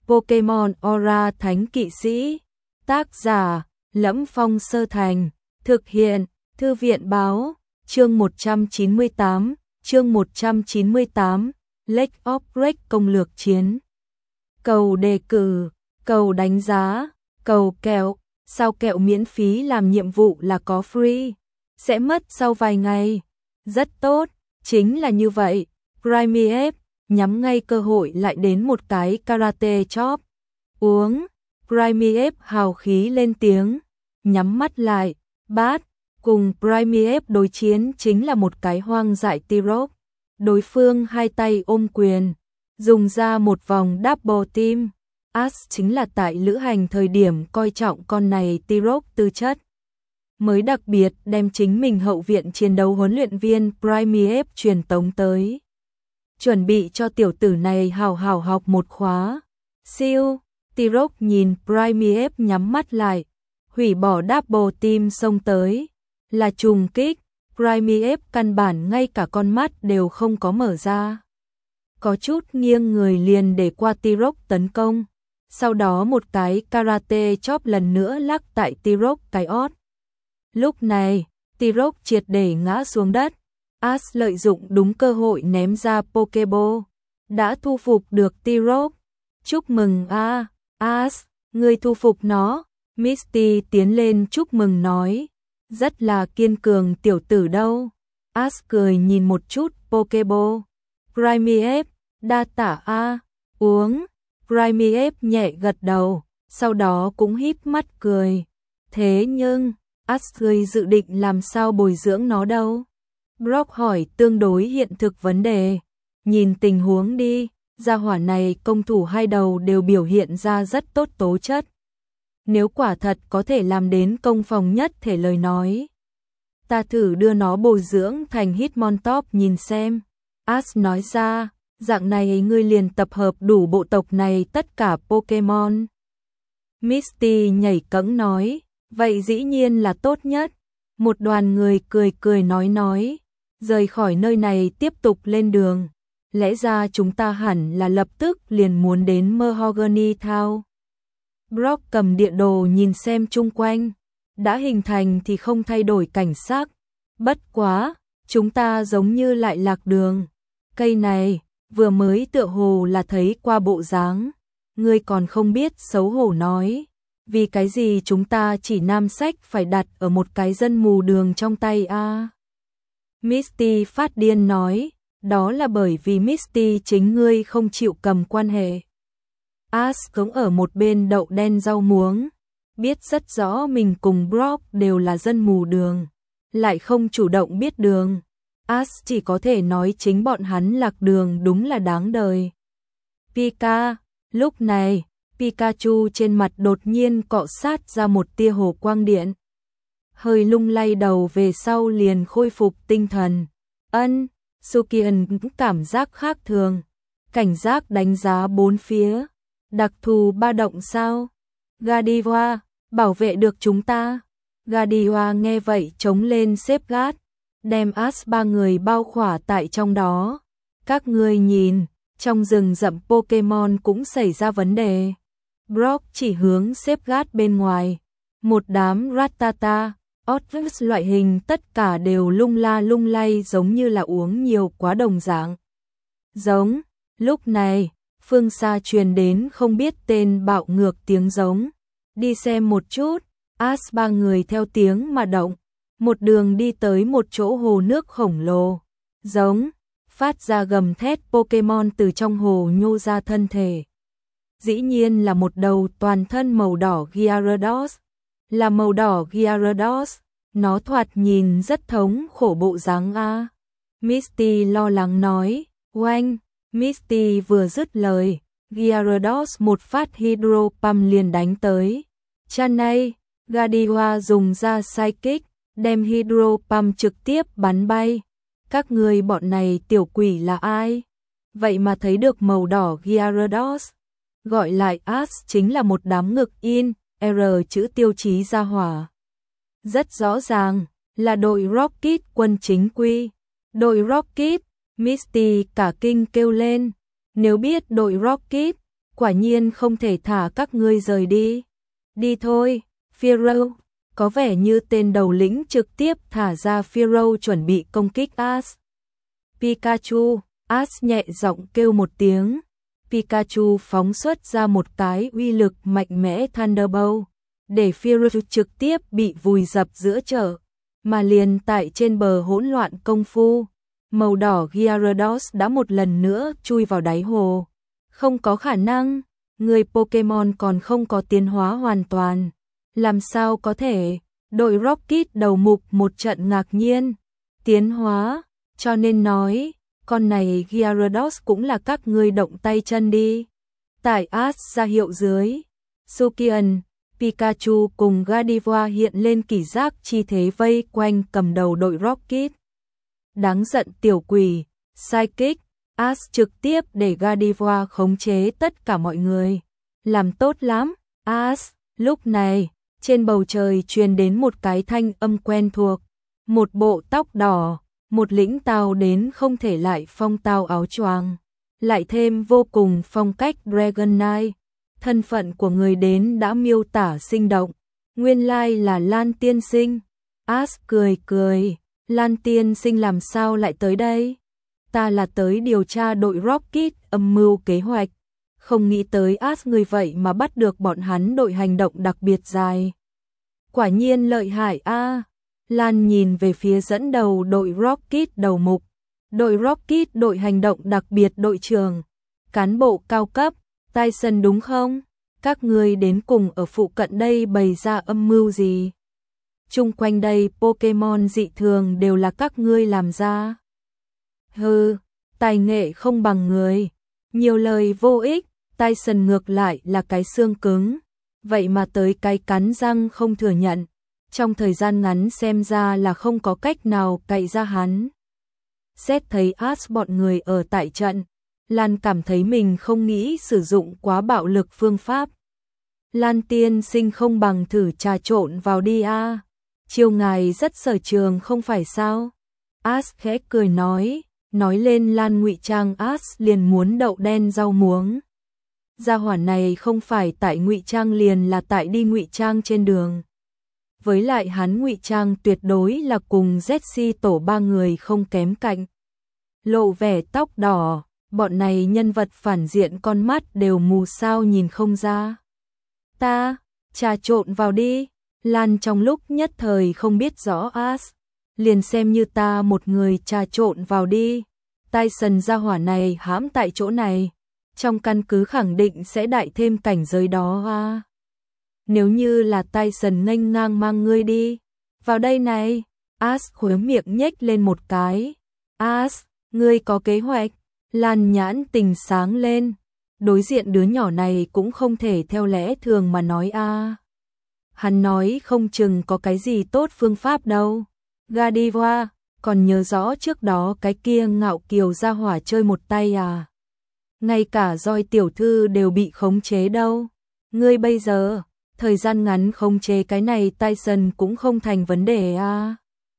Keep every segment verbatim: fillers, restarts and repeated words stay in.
Pokemon Aura Thánh Kỵ Sĩ. Tác giả: Lẫm Phong Sơ Thành. Thực hiện: Thư viện báo. Chương một trăm chín mươi tám, chương một trăm chín mươi tám, Lake of Rage công lược chiến. Cầu đề cử, cầu đánh giá, cầu kẹo, sao kẹo miễn phí làm nhiệm vụ là có free, sẽ mất sau vài ngày. Rất tốt, chính là như vậy. Primeape nhắm ngay cơ hội lại đến một cái karate chop. Uống, Primeape hào khí lên tiếng, nhắm mắt lại, bát. Cùng Primeape đối chiến chính là một cái hoang dại T-Rock. Đối phương hai tay ôm quyền, dùng ra một vòng double team. Ash chính là tại lữ hành thời điểm coi trọng con này T-Rock tư chất, mới đặc biệt đem chính mình hậu viện chiến đấu huấn luyện viên Primeape truyền tống tới, chuẩn bị cho tiểu tử này hào hào học một khóa. Siêu, T-Rock nhìn Primeape nhắm mắt lại, hủy bỏ double team xông tới, là trùng kích. Primeape căn bản ngay cả con mắt đều không có mở ra, có chút nghiêng người liền để qua T-Rock tấn công. Sau đó một cái karate chop lần nữa lắc tại T-Rock cái ót. Lúc này, T-Rock triệt để ngã xuống đất. Ash lợi dụng đúng cơ hội ném ra Pokeball, đã thu phục được T-Rock. Chúc mừng a, Ash, ngươi thu phục nó. Misty tiến lên chúc mừng nói, rất là kiên cường tiểu tử đâu. Ash cười nhìn một chút Pokeball. Primeape, đa tả a, uống. Primeape nhẹ gật đầu, sau đó cũng híp mắt cười. Thế nhưng, Ash ngươi dự định làm sao bồi dưỡng nó đâu? Brock hỏi tương đối hiện thực vấn đề. Nhìn tình huống đi, gia hỏa này công thủ hai đầu đều biểu hiện ra rất tốt tố chất. Nếu quả thật có thể làm đến công phòng nhất thể lời nói, ta thử đưa nó bồi dưỡng thành Hitmontop nhìn xem. Ash nói ra, dạng này ngươi liền tập hợp đủ bộ tộc này tất cả Pokemon. Misty nhảy cẫng nói, vậy dĩ nhiên là tốt nhất. Một đoàn người cười cười nói nói, rời khỏi nơi này tiếp tục lên đường. Lẽ ra chúng ta hẳn là lập tức liền muốn đến Mahogany Town. Brock cầm địa đồ nhìn xem chung quanh, đã hình thành thì không thay đổi cảnh sắc. Bất quá, chúng ta giống như lại lạc đường. Cây này, vừa mới tựa hồ là thấy qua bộ dáng. Ngươi còn không biết xấu hổ nói, vì cái gì chúng ta chỉ nam sách phải đặt ở một cái dân mù đường trong tay a? À? Misty phát điên nói, đó là bởi vì Misty chính ngươi không chịu cầm quan hệ. Ash cũng ở một bên đậu đen rau muống, biết rất rõ mình cùng Brock đều là dân mù đường, lại không chủ động biết đường. Ash chỉ có thể nói chính bọn hắn lạc đường đúng là đáng đời. Pika, lúc này, Pikachu trên mặt đột nhiên cọ sát ra một tia hồ quang điện. Hơi lung lay đầu về sau liền khôi phục tinh thần. Ân, Sukian cũng cảm giác khác thường, cảnh giác đánh giá bốn phía. Đặc thù ba động sao? Gadiwa, bảo vệ được chúng ta. Gadiwa nghe vậy chống lên xếp gát, đem Ash ba người bao khỏa tại trong đó. Các ngươi nhìn, trong rừng rậm Pokemon cũng xảy ra vấn đề. Brock chỉ hướng xếp gát bên ngoài. Một đám Rattata, Otvus loại hình tất cả đều lung la lung lay giống như là uống nhiều quá đồng dạng. Giống, lúc này, phương xa truyền đến không biết tên bạo ngược tiếng giống. Đi xem một chút, Ash ba người theo tiếng mà động. Một đường đi tới một chỗ hồ nước khổng lồ. Giống, phát ra gầm thét Pokemon từ trong hồ nhô ra thân thể. Dĩ nhiên là một đầu toàn thân màu đỏ Gyarados. Là màu đỏ Gyarados, nó thoạt nhìn rất thống khổ bộ dáng a. Misty lo lắng nói, oanh. Misty vừa dứt lời, Gyarados một phát Hydro Pump liền đánh tới. Chanay, Gadiwa dùng ra Psychic, đem Hydro Pump trực tiếp bắn bay. Các người bọn này tiểu quỷ là ai? Vậy mà thấy được màu đỏ Gyarados. Gọi lại Ash chính là một đám ngực in, R chữ tiêu chí ra hỏa. Rất rõ ràng, là đội Rocket quân chính quy. Đội Rocket, Misty cả kinh kêu lên. Nếu biết đội Rocket, Quả nhiên không thể thả các ngươi rời đi. Đi thôi, Pharaoh. Có vẻ như tên đầu lĩnh trực tiếp thả ra Pharaoh chuẩn bị công kích Ash. Pikachu, Ash nhẹ giọng kêu một tiếng. Pikachu phóng xuất ra một cái uy lực mạnh mẽ Thunderbolt, để Pharaoh trực tiếp bị vùi dập giữa chợ, mà liền tại trên bờ hỗn loạn công phu, màu đỏ Gyarados đã một lần nữa chui vào đáy hồ. Không có khả năng, người Pokemon còn không có tiến hóa hoàn toàn. Làm sao có thể? Đội Rocket đầu mục một trận ngạc nhiên. Tiến hóa, cho nên nói, con này Gyarados cũng là các ngươi động tay chân đi. Tại Ash ra hiệu dưới, Sukian, Pikachu cùng Gardevoir hiện lên kỳ giác chi thế vây quanh cầm đầu đội Rocket. Đáng giận tiểu quỷ, Psychic, Ash trực tiếp để Gardevoir khống chế tất cả mọi người. Làm tốt lắm, Ash. Lúc này, trên bầu trời truyền đến một cái thanh âm quen thuộc. Một bộ tóc đỏ, một lĩnh tao đến không thể lại phong tao áo choàng, lại thêm vô cùng phong cách Dragonite. Thân phận của người đến đã miêu tả sinh động. Nguyên lai là Lan tiên sinh. Ash cười cười, Lan tiên sinh làm sao lại tới đây? Ta là tới điều tra đội Rocket âm mưu kế hoạch. Không nghĩ tới Ash người vậy mà bắt được bọn hắn đội hành động đặc biệt dài. Quả nhiên lợi hại a. À. Lan nhìn về phía dẫn đầu đội Rocket đầu mục. Đội Rocket đội hành động đặc biệt đội trưởng. Cán bộ cao cấp, Tyson đúng không? Các ngươi đến cùng ở phụ cận đây bày ra âm mưu gì? Chung quanh đây Pokemon dị thường đều là các ngươi làm ra. Hừ, tài nghệ không bằng người. Nhiều lời vô ích, Tyson ngược lại là cái xương cứng. Vậy mà tới cái cắn răng không thừa nhận. Trong thời gian ngắn xem ra là không có cách nào cậy ra hắn. Xét thấy Ash bọn người ở tại trận, Lan cảm thấy mình không nghĩ sử dụng quá bạo lực phương pháp. Lan tiên sinh không bằng thử trà trộn vào đi a. À. Chiêu ngài rất sở trường không phải sao? Ash khẽ cười nói, nói lên Lan ngụy trang Ash liền muốn đậu đen rau muống. Gia hỏa này không phải tại ngụy trang liền là tại đi ngụy trang trên đường. Với lại hắn ngụy trang tuyệt đối là cùng Jessie tổ ba người không kém cạnh. Lộ vẻ tóc đỏ, bọn này nhân vật phản diện con mắt đều mù sao nhìn không ra. Ta, trà trộn vào đi. Lan trong lúc nhất thời không biết rõ Ash, liền xem như ta một người trà trộn vào đi. Tyson gia hỏa này hãm tại chỗ này, trong căn cứ khẳng định sẽ đại thêm cảnh giới đó à. Nếu như là Tyson nghênh ngang mang ngươi đi, vào đây này. Ash khóe miệng nhếch lên một cái. Ash, ngươi có kế hoạch? Lan nhãn tình sáng lên. Đối diện đứa nhỏ này cũng không thể theo lẽ thường mà nói a. À. Hắn nói không chừng có cái gì tốt phương pháp đâu. Gardevoir, còn nhớ rõ trước đó cái kia ngạo kiều ra hỏa chơi một tay à? Ngay cả Roi tiểu thư đều bị khống chế đâu. Ngươi bây giờ, thời gian ngắn khống chế cái này Tyson cũng không thành vấn đề à?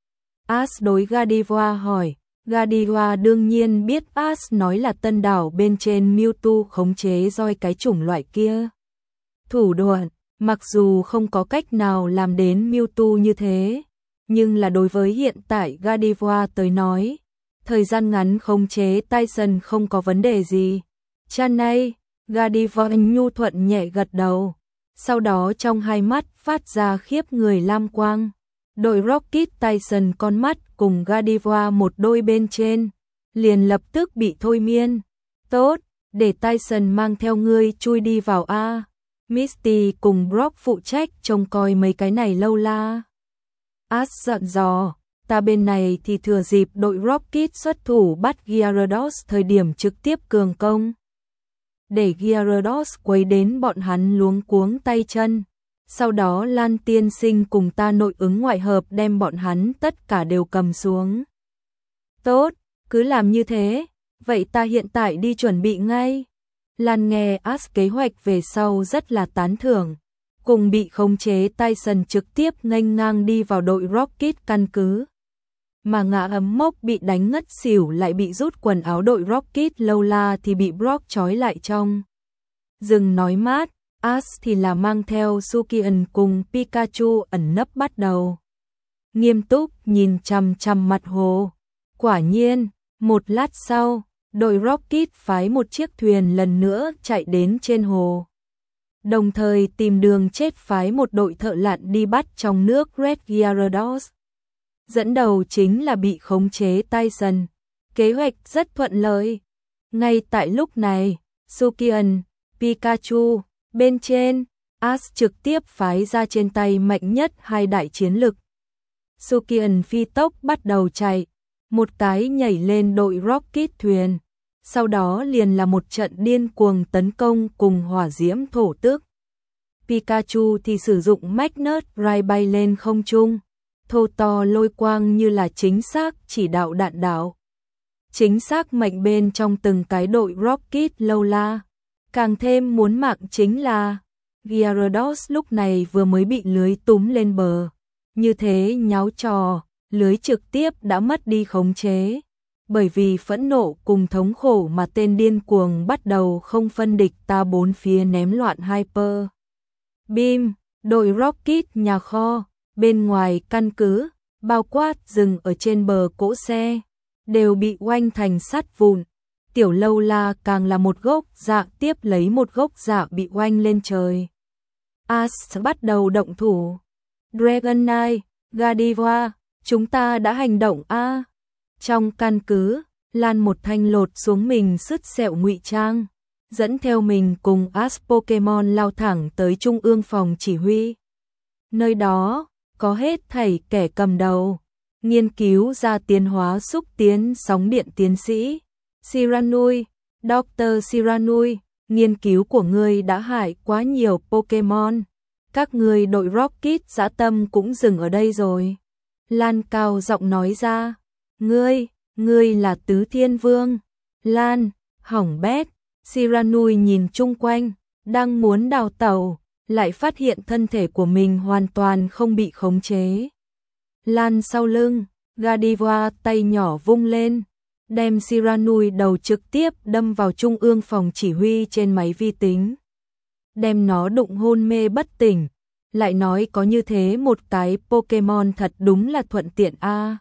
Ash đối Gardevoir hỏi. Gardevoir đương nhiên biết Ash nói là tân đảo bên trên Mewtwo khống chế Roi cái chủng loại kia. Thủ đoạn, mặc dù không có cách nào làm đến Mewtwo như thế, nhưng là đối với hiện tại Gardevoir tới nói, thời gian ngắn khống chế Tyson không có vấn đề gì. Chan này, Gardevoir nhu thuận nhẹ gật đầu, sau đó trong hai mắt phát ra khiếp người lam quang. Đội Rocket Tyson con mắt cùng Gardevoir một đôi bên trên, liền lập tức bị thôi miên. Tốt, để Tyson mang theo ngươi chui đi vào a. Misty cùng Brock phụ trách trông coi mấy cái này lâu la. Ash giận dò, ta bên này thì thừa dịp đội Rocket xuất thủ bắt Gyarados thời điểm trực tiếp cường công. Để Gyarados quấy đến bọn hắn luống cuống tay chân. Sau đó Lan tiên sinh cùng ta nội ứng ngoại hợp đem bọn hắn tất cả đều cầm xuống. Tốt, cứ làm như thế, vậy ta hiện tại đi chuẩn bị ngay. Lan nghe Ash kế hoạch về sau rất là tán thưởng, cùng bị khống chế Tyson trực tiếp nghênh ngang đi vào đội Rocket căn cứ. Mà ngã ấm mốc bị đánh ngất xỉu lại bị rút quần áo đội Rocket lâu la thì bị Brock trói lại trong Rừng nói mát, Ash thì là mang theo Sukian cùng Pikachu ẩn nấp bắt đầu. Nghiêm túc nhìn chằm chằm mặt hồ. Quả nhiên, một lát sau, đội Rocket phái một chiếc thuyền lần nữa chạy đến trên hồ. Đồng thời tìm đường chết phái một đội thợ lặn đi bắt trong nước Red Gyarados. Dẫn đầu chính là bị khống chế Tyson. Kế hoạch rất thuận lợi. Ngay tại lúc này, Sukian, Pikachu, bên trên, Ash trực tiếp phái ra trên tay mạnh nhất hai đại chiến lực. Sukian phi tốc bắt đầu chạy, một cái nhảy lên đội Rocket thuyền, sau đó liền là một trận điên cuồng tấn công cùng hỏa diễm thổ tước. Pikachu thì sử dụng Magnet Rai bay lên không trung, thô to lôi quang như là chính xác chỉ đạo đạn đạo. Chính xác mệnh bên trong từng cái đội Rocket lâu la. Càng thêm muốn mạng chính là Gyarados lúc này vừa mới bị lưới túm lên bờ. Như thế nháo trò, lưới trực tiếp đã mất đi khống chế. Bởi vì phẫn nộ cùng thống khổ mà tên điên cuồng bắt đầu không phân địch ta bốn phía ném loạn Hyper Beam, đội Rocket nhà kho, bên ngoài căn cứ, bao quát rừng ở trên bờ cỗ xe, đều bị oanh thành sắt vụn. Tiểu lâu la càng là một gốc dạ tiếp lấy một gốc dạ bị oanh lên trời. Ash bắt đầu động thủ. Dragonite, Gardevoir, chúng ta đã hành động a. Trong căn cứ, Lan một thanh lột xuống mình sứt sẹo ngụy trang, dẫn theo mình cùng Ash Pokemon lao thẳng tới trung ương phòng chỉ huy. Nơi đó, có hết thảy kẻ cầm đầu, nghiên cứu ra tiến hóa xúc tiến sóng điện tiến sĩ. Siranui, Doctor Siranui, nghiên cứu của ngươi đã hại quá nhiều Pokemon. Các ngươi đội Rocket dã tâm cũng dừng ở đây rồi. Lan cao giọng nói ra. Ngươi, ngươi là Tứ Thiên Vương. Lan, hỏng bét. Siranui nhìn chung quanh, đang muốn đào tẩu, lại phát hiện thân thể của mình hoàn toàn không bị khống chế. Lan sau lưng, Gardevoir tay nhỏ vung lên, đem Siranui đầu trực tiếp đâm vào trung ương phòng chỉ huy trên máy vi tính. Đem nó đụng hôn mê bất tỉnh, lại nói có như thế một cái Pokemon thật đúng là thuận tiện a. À.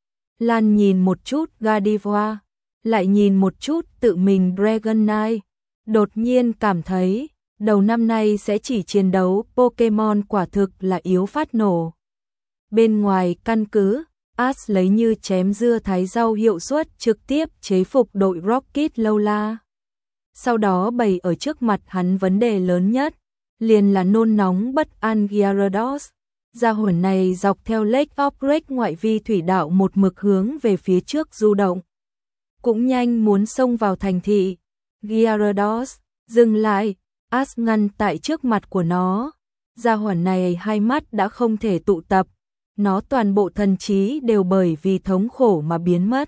Lan nhìn một chút Gardevoir, lại nhìn một chút tự mình Dragonite, đột nhiên cảm thấy đầu năm nay sẽ chỉ chiến đấu Pokemon quả thực là yếu phát nổ. Bên ngoài căn cứ, Ash lấy như chém dưa thái rau hiệu suất trực tiếp chế phục đội Rocket lâu la. Sau đó bày ở trước mặt hắn vấn đề lớn nhất, liền là nôn nóng bất an Gyarados. Gia hỏa này dọc theo Lake of Rage ngoại vi thủy đạo một mực hướng về phía trước du động. Cũng nhanh muốn xông vào thành thị. Gyarados, dừng lại, Ash ngăn tại trước mặt của nó. Gia hỏa này hai mắt đã không thể tụ tập. Nó toàn bộ thần trí đều bởi vì thống khổ mà biến mất.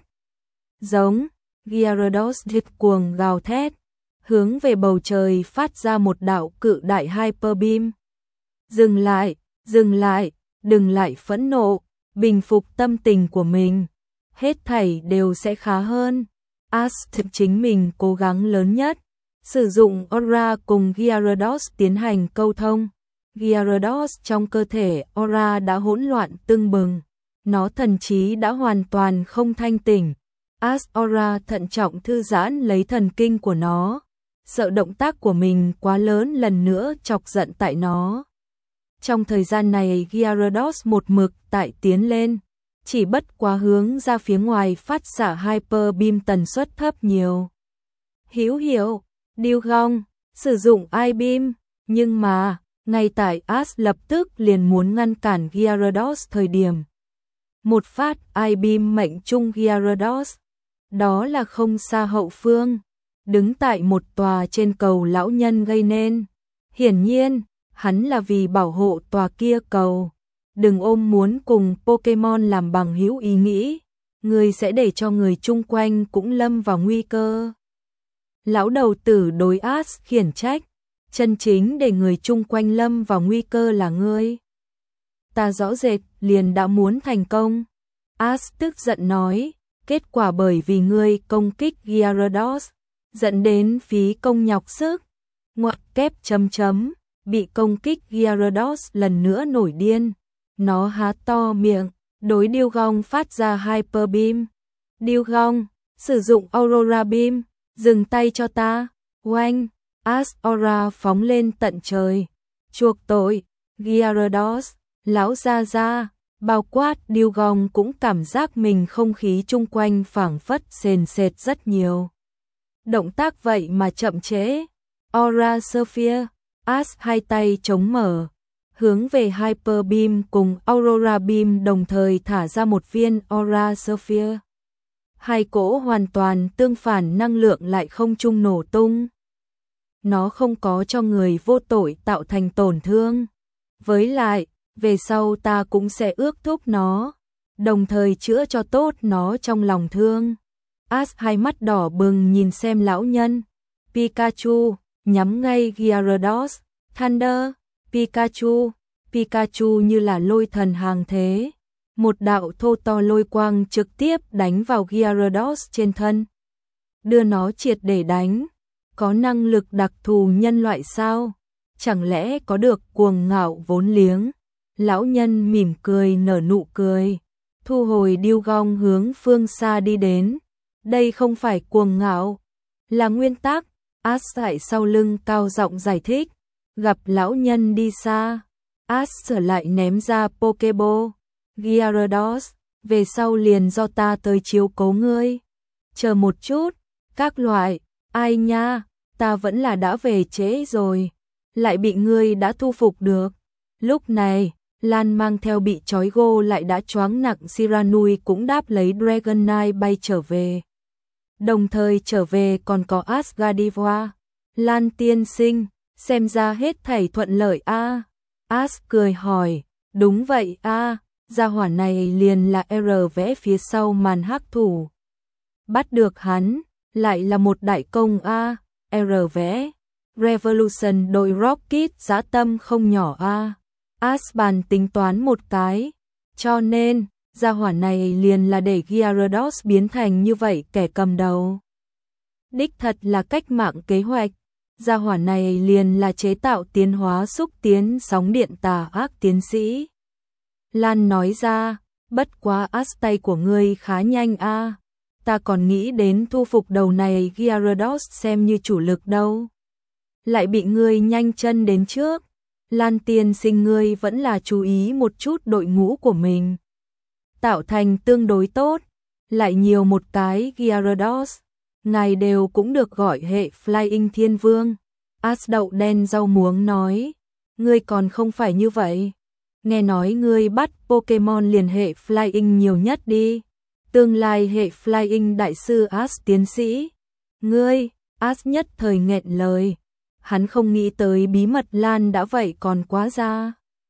Giống, Gyarados điên cuồng gào thét, hướng về bầu trời phát ra một đạo cự đại Hyper Beam. Dừng lại, dừng lại, đừng lại phẫn nộ, bình phục tâm tình của mình. Hết thảy đều sẽ khá hơn. Ash thực chính mình cố gắng lớn nhất, sử dụng Aura cùng Gyarados tiến hành câu thông. Gyarados trong cơ thể Aura đã hỗn loạn tưng bừng, nó thần trí đã hoàn toàn không thanh tỉnh. Ash Aura thận trọng thư giãn lấy thần kinh của nó, sợ động tác của mình quá lớn lần nữa chọc giận tại nó. Trong thời gian này Gyarados một mực tại tiến lên, chỉ bất quá hướng ra phía ngoài phát xạ Hyper Beam tần suất thấp nhiều. Hữu hiệu, Dewgong, sử dụng I-Beam, nhưng mà ngay tại Ash lập tức liền muốn ngăn cản Gyarados thời điểm. Một phát I-Beam mệnh trung Gyarados, đó là không xa hậu phương, đứng tại một tòa trên cầu lão nhân gây nên. Hiển nhiên, hắn là vì bảo hộ tòa kia cầu. Đừng ôm muốn cùng Pokemon làm bằng hữu ý nghĩ, người sẽ để cho người chung quanh cũng lâm vào nguy cơ. Lão đầu tử đối Ash khiển trách. Chân chính để người chung quanh lâm vào nguy cơ là ngươi. Ta rõ rệt liền đã muốn thành công. Ash tức giận nói, kết quả bởi vì ngươi công kích Gyarados, dẫn đến phí công nhọc sức. Ngoặc kép chấm chấm, bị công kích Gyarados lần nữa nổi điên. Nó há to miệng, đối Dewgong phát ra Hyper Beam. Dewgong, sử dụng Aurora Beam, dừng tay cho ta. Oanh, Aurora phóng lên tận trời. Chuộc tội, Gyarados, lão ra ra, bao quát Dewgong cũng cảm giác mình không khí chung quanh phảng phất sền sệt rất nhiều. Động tác vậy mà chậm trễ. Aura Sphere, As hai tay chống mở, hướng về Hyper Beam cùng Aurora Beam đồng thời thả ra một viên Aura Sphere. Hai cỗ hoàn toàn tương phản năng lượng lại không chung nổ tung. Nó không có cho người vô tội tạo thành tổn thương. Với lại, về sau ta cũng sẽ ước thúc nó, đồng thời chữa cho tốt nó trong lòng thương. As hai mắt đỏ bừng nhìn xem lão nhân. Pikachu, nhắm ngay Gyarados. Thunder, Pikachu, Pikachu như là lôi thần hàng thế. Một đạo thô to lôi quang trực tiếp đánh vào Gyarados trên thân. Đưa nó triệt để đánh. Có năng lực đặc thù nhân loại sao? Chẳng lẽ có được cuồng ngạo vốn liếng? Lão nhân mỉm cười nở nụ cười. Thu hồi Dewgong hướng phương xa đi đến. Đây không phải cuồng ngạo, là nguyên tắc. As tại sau lưng cao giọng giải thích. Gặp lão nhân đi xa, As trở lại ném ra Pokeball. Gyarados, về sau liền do ta tới chiếu cố ngươi. Chờ một chút, các loại, ai nha, ta vẫn là đã về trễ rồi, lại bị ngươi đã thu phục được. Lúc này, Lan mang theo bị trói gô lại đã choáng nặng Shiranui cũng đáp lấy Dragonite bay trở về. Đồng thời trở về còn có Asgardiva. Lan tiên sinh, xem ra hết thảy thuận lợi a. À. As cười hỏi, đúng vậy a, à, gia hỏa này liền là R vẽ phía sau màn hắc thủ. Bắt được hắn, lại là một đại công a, à. R vẽ, Revolution đội Rocket dã tâm không nhỏ a. À. As bàn tính toán một cái, cho nên, gia hỏa này liền là để Gyarados biến thành như vậy kẻ cầm đầu. Đích thật là cách mạng kế hoạch. Gia hỏa này liền là chế tạo tiến hóa xúc tiến sóng điện tà ác tiến sĩ. Lan nói ra, bất quá As tay của ngươi khá nhanh a, à. Ta còn nghĩ đến thu phục đầu này Gyarados xem như chủ lực đâu. Lại bị ngươi nhanh chân đến trước. Lan tiên sinh ngươi vẫn là chú ý một chút đội ngũ của mình. Tạo thành tương đối tốt, lại nhiều một cái Gyarados. Ngài đều cũng được gọi hệ Flying Thiên Vương. As đậu đen rau muống nói, ngươi còn không phải như vậy. Nghe nói ngươi bắt Pokemon liền hệ Flying nhiều nhất đi. Tương lai hệ Flying đại sư As tiến sĩ. Ngươi, As nhất thời nghẹn lời. Hắn không nghĩ tới bí mật Lan đã vậy còn quá ra.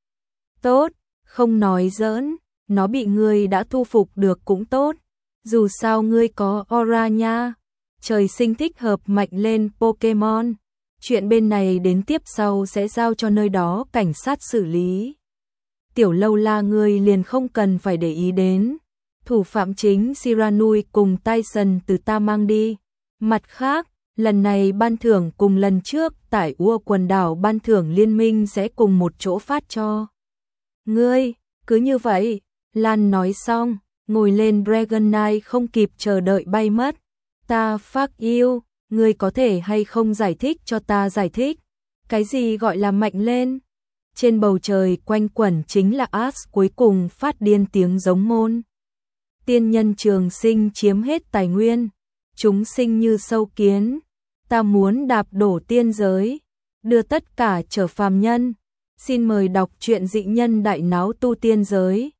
Tốt, không nói giỡn, nó bị ngươi đã thu phục được cũng tốt. Dù sao ngươi có aura nha. Trời sinh thích hợp mạnh lên Pokemon. Chuyện bên này đến tiếp sau sẽ giao cho nơi đó cảnh sát xử lý. Tiểu lâu la ngươi liền không cần phải để ý đến. Thủ phạm chính Shiranui cùng Tyson từ ta mang đi. Mặt khác, lần này ban thưởng cùng lần trước tại Ua quần đảo ban thưởng liên minh sẽ cùng một chỗ phát cho. Ngươi, cứ như vậy, Lan nói xong, ngồi lên Dragonite không kịp chờ đợi bay mất. Ta fuck you, ngươi có thể hay không giải thích cho ta giải thích. Cái gì gọi là mạnh lên? Trên bầu trời quanh quẩn chính là As cuối cùng phát điên tiếng giống môn. Tiên nhân trường sinh chiếm hết tài nguyên. Chúng sinh như sâu kiến. Ta muốn đạp đổ tiên giới. Đưa tất cả trở phàm nhân. Xin mời đọc truyện dị nhân đại náo tu tiên giới.